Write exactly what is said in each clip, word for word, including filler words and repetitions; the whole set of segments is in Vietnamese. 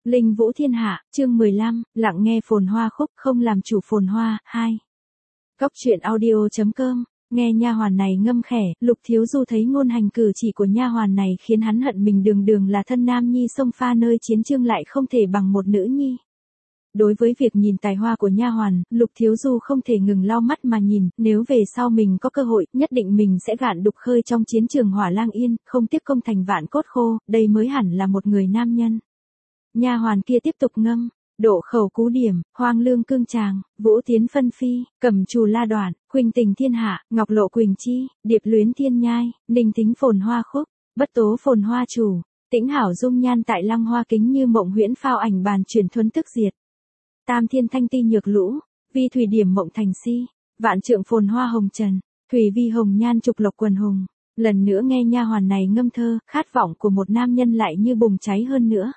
Linh Vũ Thiên Hạ, chương mười lăm, lặng nghe phồn hoa khúc không làm chủ phồn hoa, hai. Góc truyện audio chấm com, nghe nha hoàn này ngâm khẻ, Lục Thiếu Du thấy ngôn hành cử chỉ của nha hoàn này khiến hắn hận mình đường đường là thân nam nhi xông pha nơi chiến trường lại không thể bằng một nữ nhi. Đối với việc nhìn tài hoa của nha hoàn, Lục Thiếu Du không thể ngừng lau mắt mà nhìn, nếu về sau mình có cơ hội, nhất định mình sẽ gạn đục khơi trong chiến trường hỏa lang yên, không tiếc công thành vạn cốt khô, đây mới hẳn là một người nam nhân. Nha hoàn kia tiếp tục ngâm, độ khẩu cú điểm, hoang lương cương tràng, vũ tiến phân phi, cẩm trù la đoạn, khuynh tình thiên hạ, ngọc lộ quỳnh chi, điệp luyến thiên nhai, ninh tính phồn hoa khúc, bất tố phồn hoa chủ, tĩnh hảo dung nhan tại lăng hoa kính như mộng huyễn phao ảnh bàn truyền thuấn tức diệt. Tam thiên thanh ti nhược lũ, vi thủy điểm mộng thành si, vạn trượng phồn hoa hồng trần, thủy vi hồng nhan trục lộc quần hùng. Lần nữa nghe nha hoàn này ngâm thơ, khát vọng của một nam nhân lại như bùng cháy hơn nữa.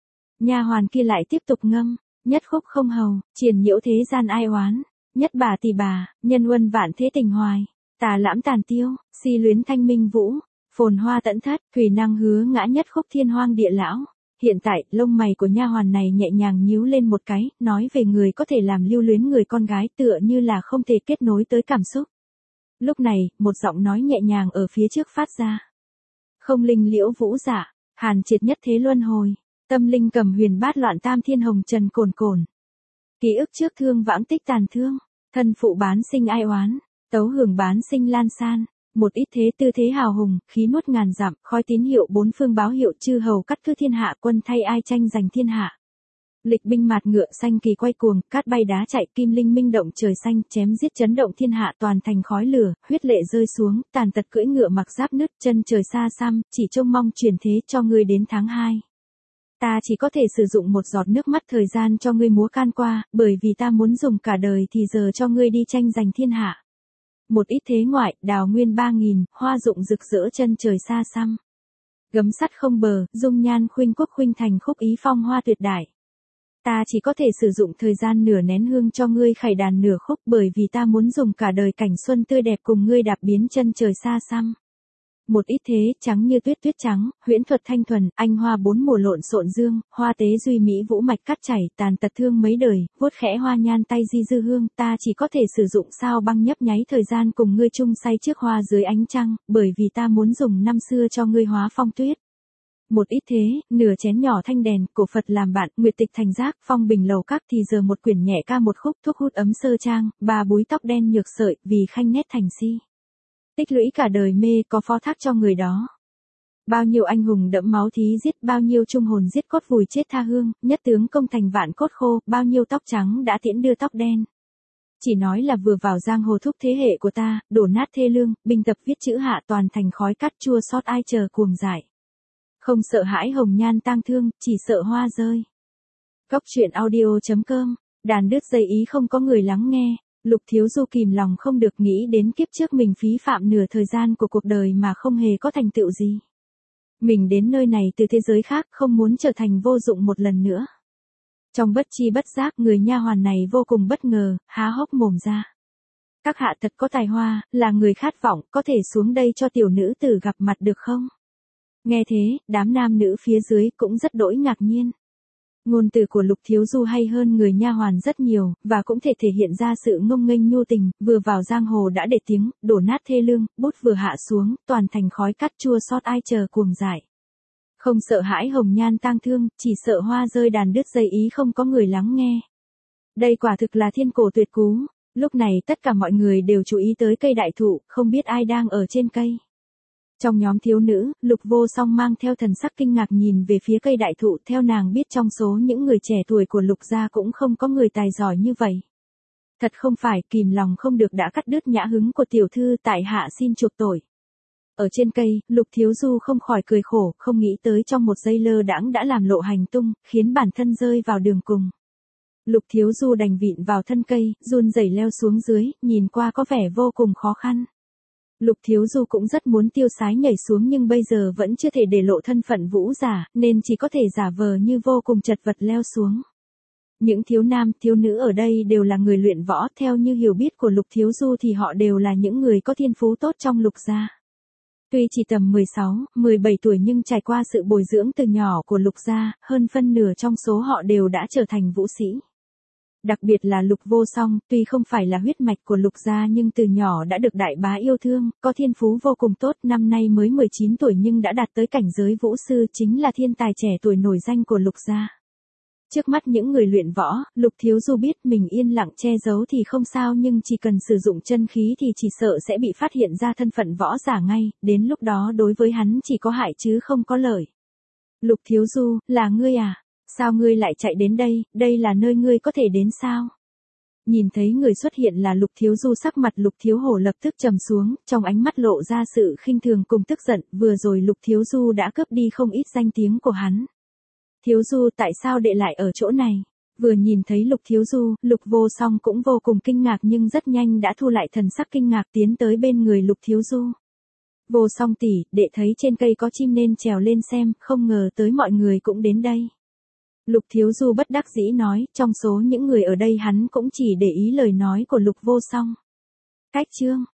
Nha hoàn kia lại tiếp tục ngâm, nhất khúc không hầu, triền nhiễu thế gian ai oán, nhất bà tỷ bà, nhân uân vạn thế tình hoài, tà lãm tàn tiêu, si luyến thanh minh vũ, phồn hoa tận thất, thủy năng hứa ngã nhất khúc thiên hoang địa lão. Hiện tại, lông mày của nha hoàn này nhẹ nhàng nhíu lên một cái, nói về người có thể làm lưu luyến người con gái tựa như là không thể kết nối tới cảm xúc. Lúc này, một giọng nói nhẹ nhàng ở phía trước phát ra. Không linh liễu vũ dạ, hàn triệt nhất thế luân hồi. Tâm linh cầm huyền bát loạn tam thiên hồng trần cồn cồn. Ký ức trước thương vãng tích tàn thương, thân phụ bán sinh ai oán, tấu hưởng bán sinh lan san, một ít thế tư thế hào hùng, khí nuốt ngàn dặm, khói tín hiệu bốn phương báo hiệu chư hầu cắt cứ thiên hạ quân thay ai tranh giành thiên hạ. Lịch binh mạt ngựa xanh kỳ quay cuồng, cát bay đá chạy kim linh minh động trời xanh, chém giết chấn động thiên hạ toàn thành khói lửa, huyết lệ rơi xuống, tàn tật cưỡi ngựa mặc giáp nứt chân trời xa xăm, chỉ trông mong truyền thế cho ngươi đến tháng hai. Ta chỉ có thể sử dụng một giọt nước mắt thời gian cho ngươi múa can qua, bởi vì ta muốn dùng cả đời thì giờ cho ngươi đi tranh giành thiên hạ. Một ít thế ngoại, đào nguyên ba nghìn, hoa dụng rực rỡ chân trời xa xăm. Gấm sắt không bờ, dung nhan khuynh quốc khuynh thành khúc ý phong hoa tuyệt đại. Ta chỉ có thể sử dụng thời gian nửa nén hương cho ngươi khải đàn nửa khúc bởi vì ta muốn dùng cả đời cảnh xuân tươi đẹp cùng ngươi đạp biến chân trời xa xăm. Một ít thế, trắng như tuyết tuyết trắng, huyễn thuật thanh thuần, anh hoa bốn mùa lộn xộn dương, hoa tế duy mỹ vũ mạch cắt chảy, tàn tật thương mấy đời, vuốt khẽ hoa nhan tay di dư hương, ta chỉ có thể sử dụng sao băng nhấp nháy thời gian cùng ngươi chung say trước hoa dưới ánh trăng, bởi vì ta muốn dùng năm xưa cho ngươi hóa phong tuyết. Một ít thế, nửa chén nhỏ thanh đèn, cổ Phật làm bạn, nguyệt tịch thành giác, phong bình lầu các thì giờ một quyển nhẹ ca một khúc thuốc hút ấm sơ trang, bà búi tóc đen nhược sợi, vì khanh nét thành si. Tích lũy cả đời mê có phó thác cho người đó. Bao nhiêu anh hùng đẫm máu thí giết, bao nhiêu trung hồn giết cốt vùi chết tha hương, nhất tướng công thành vạn cốt khô, bao nhiêu tóc trắng đã tiễn đưa tóc đen. Chỉ nói là vừa vào giang hồ thúc thế hệ của ta, đổ nát thê lương, binh tập viết chữ hạ toàn thành khói cắt chua xót ai chờ cuồng dại. Không sợ hãi hồng nhan tang thương, chỉ sợ hoa rơi. Góc truyện audio chấm com, đàn đứt dây ý không có người lắng nghe. Lục Thiếu Du kìm lòng không được nghĩ đến kiếp trước mình phí phạm nửa thời gian của cuộc đời mà không hề có thành tựu gì. Mình đến nơi này từ thế giới khác không muốn trở thành vô dụng một lần nữa. Trong bất chi bất giác người nha hoàn này vô cùng bất ngờ, há hốc mồm ra. Các hạ thật có tài hoa, là người khát vọng, có thể xuống đây cho tiểu nữ tử gặp mặt được không? Nghe thế, đám nam nữ phía dưới cũng rất đỗi ngạc nhiên. Ngôn từ của Lục Thiếu Du hay hơn người nha hoàn rất nhiều, và cũng thể thể hiện ra sự ngông nghênh nhu tình, vừa vào giang hồ đã để tiếng, đổ nát thê lương, bút vừa hạ xuống, toàn thành khói cắt chua xót ai chờ cuồng dại. Không sợ hãi hồng nhan tang thương, chỉ sợ hoa rơi đàn đứt dây ý không có người lắng nghe. Đây quả thực là thiên cổ tuyệt cú, lúc này tất cả mọi người đều chú ý tới cây đại thụ, không biết ai đang ở trên cây. Trong nhóm thiếu nữ, Lục Vô Song mang theo thần sắc kinh ngạc nhìn về phía cây đại thụ, theo nàng biết trong số những người trẻ tuổi của Lục gia cũng không có người tài giỏi như vậy. Thật không phải, kìm lòng không được đã cắt đứt nhã hứng của tiểu thư, tại hạ xin chuộc tội. Ở trên cây, Lục Thiếu Du không khỏi cười khổ, không nghĩ tới trong một giây lơ đãng đã làm lộ hành tung, khiến bản thân rơi vào đường cùng. Lục Thiếu Du đành vịn vào thân cây, run rẩy leo xuống dưới, nhìn qua có vẻ vô cùng khó khăn. Lục Thiếu Du cũng rất muốn tiêu sái nhảy xuống nhưng bây giờ vẫn chưa thể để lộ thân phận vũ giả, nên chỉ có thể giả vờ như vô cùng chật vật leo xuống. Những thiếu nam, thiếu nữ ở đây đều là người luyện võ, theo như hiểu biết của Lục Thiếu Du thì họ đều là những người có thiên phú tốt trong Lục gia. Tuy chỉ tầm mười sáu, mười bảy tuổi nhưng trải qua sự bồi dưỡng từ nhỏ của Lục gia, hơn phân nửa trong số họ đều đã trở thành vũ sĩ. Đặc biệt là Lục Vô Song, tuy không phải là huyết mạch của Lục gia nhưng từ nhỏ đã được đại bá yêu thương, có thiên phú vô cùng tốt, năm nay mới mười chín tuổi nhưng đã đạt tới cảnh giới vũ sư, chính là thiên tài trẻ tuổi nổi danh của Lục gia. Trước mắt những người luyện võ, Lục Thiếu Du biết mình yên lặng che giấu thì không sao nhưng chỉ cần sử dụng chân khí thì chỉ sợ sẽ bị phát hiện ra thân phận võ giả ngay, đến lúc đó đối với hắn chỉ có hại chứ không có lợi. Lục Thiếu Du, là ngươi à? Sao ngươi lại chạy đến đây, đây là nơi ngươi có thể đến sao? Nhìn thấy người xuất hiện là Lục Thiếu Du, sắc mặt Lục Thiếu Hổ lập tức trầm xuống, trong ánh mắt lộ ra sự khinh thường cùng tức giận, vừa rồi Lục Thiếu Du đã cướp đi không ít danh tiếng của hắn. Thiếu Du, tại sao đệ lại ở chỗ này? Vừa nhìn thấy Lục Thiếu Du, Lục Vô Song cũng vô cùng kinh ngạc nhưng rất nhanh đã thu lại thần sắc kinh ngạc tiến tới bên người Lục Thiếu Du. Vô Song tỷ, đệ thấy trên cây có chim nên trèo lên xem, không ngờ tới mọi người cũng đến đây. Lục Thiếu Du bất đắc dĩ nói, trong số những người ở đây hắn cũng chỉ để ý lời nói của Lục Vô Song. Cách chương